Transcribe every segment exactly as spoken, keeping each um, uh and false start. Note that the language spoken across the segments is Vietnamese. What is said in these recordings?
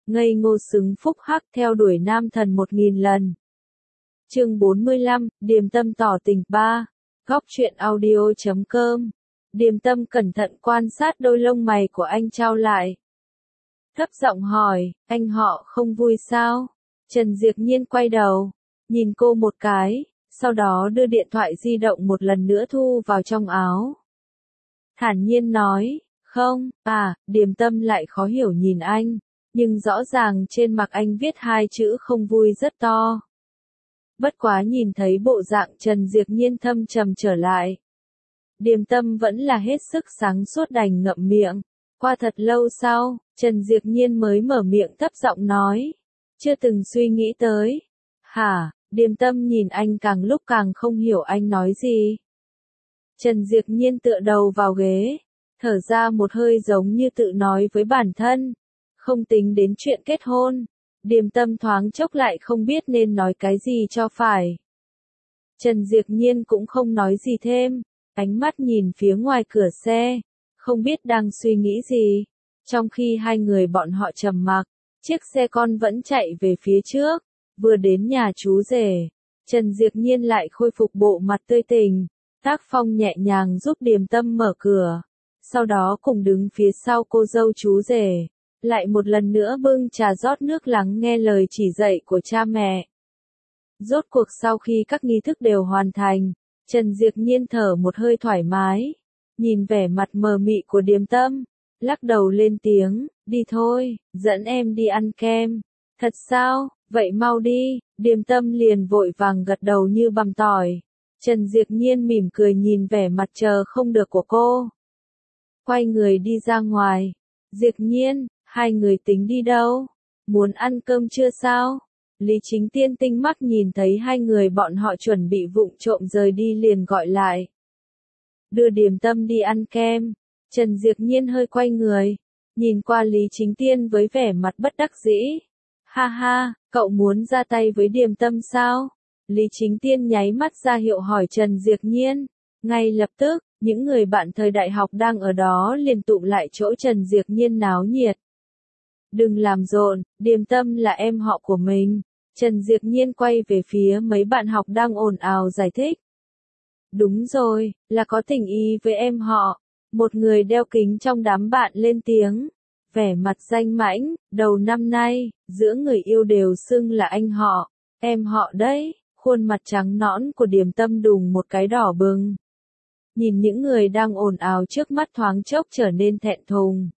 ngây ngô xứng phúc hắc theo đuổi nam thần một nghìn lần. Chương bốn mươi lăm, Điềm Tâm tỏ tình ba. Góc truyện audio chấm com. Điềm Tâm cẩn thận quan sát đôi lông mày của anh trao lại. Thấp giọng hỏi, anh họ không vui sao? Trần Diệp Nhiên quay đầu, nhìn cô một cái, sau đó đưa điện thoại di động một lần nữa thu vào trong áo. Thản nhiên nói, không, à, Điềm Tâm lại khó hiểu nhìn anh, nhưng rõ ràng trên mặt anh viết hai chữ không vui rất to. Bất quá nhìn thấy bộ dạng Trần Diệp Nhiên thâm trầm trở lại. Điềm Tâm vẫn là hết sức sáng suốt đành ngậm miệng. Qua thật lâu sau, Trần Diệp Nhiên mới mở miệng thấp giọng nói. Chưa từng suy nghĩ tới. Hả, Điềm Tâm nhìn anh càng lúc càng không hiểu anh nói gì. Trần Diệp Nhiên tựa đầu vào ghế, thở ra một hơi giống như tự nói với bản thân. Không tính đến chuyện kết hôn. Điềm Tâm thoáng chốc lại không biết nên nói cái gì cho phải. Trần Diệp Nhiên cũng không nói gì thêm, ánh mắt nhìn phía ngoài cửa xe, không biết đang suy nghĩ gì. Trong khi hai người bọn họ trầm mặc, chiếc xe con vẫn chạy về phía trước, vừa đến nhà chú rể, Trần Diệp Nhiên lại khôi phục bộ mặt tươi tỉnh, tác phong nhẹ nhàng giúp Điềm Tâm mở cửa, sau đó cùng đứng phía sau cô dâu chú rể. Lại một lần nữa bưng trà rót nước lắng nghe lời chỉ dạy của cha mẹ. Rốt cuộc sau khi các nghi thức đều hoàn thành, Trần Diệp Nhiên thở một hơi thoải mái, nhìn vẻ mặt mờ mị của Điềm Tâm, lắc đầu lên tiếng, đi thôi, dẫn em đi ăn kem. Thật sao, vậy mau đi, Điềm Tâm liền vội vàng gật đầu như bằm tỏi. Trần Diệp Nhiên mỉm cười nhìn vẻ mặt chờ không được của cô. Quay người đi ra ngoài, Diệp Nhiên, hai người tính đi đâu? Muốn ăn cơm chưa sao? Lý Chính Tiên tinh mắt nhìn thấy hai người bọn họ chuẩn bị vụng trộm rời đi liền gọi lại. Đưa Điềm Tâm đi ăn kem. Trần Diệp Nhiên hơi quay người, nhìn qua Lý Chính Tiên với vẻ mặt bất đắc dĩ. Ha ha, cậu muốn ra tay với Điềm Tâm sao? Lý Chính Tiên nháy mắt ra hiệu hỏi Trần Diệp Nhiên. Ngay lập tức, những người bạn thời đại học đang ở đó liền tụ lại chỗ Trần Diệp Nhiên náo nhiệt. Đừng làm rộn, Điềm Tâm là em họ của mình. Trần Diệp Nhiên quay về phía mấy bạn học đang ồn ào giải thích. Đúng rồi, là có tình ý với em họ. Một người đeo kính trong đám bạn lên tiếng. Vẻ mặt danh mãnh, đầu năm nay, giữa người yêu đều xưng là anh họ, em họ đấy. Khuôn mặt trắng nõn của Điềm Tâm đùng một cái đỏ bừng. Nhìn những người đang ồn ào trước mắt thoáng chốc trở nên thẹn thùng.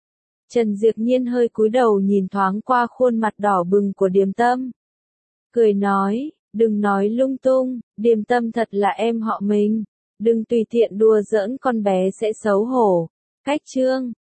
Trần Diệp Nhiên hơi cúi đầu nhìn thoáng qua khuôn mặt đỏ bừng của Điềm Tâm. Cười nói, đừng nói lung tung, Điềm Tâm thật là em họ mình. Đừng tùy tiện đùa giỡn con bé sẽ xấu hổ. Cách chương.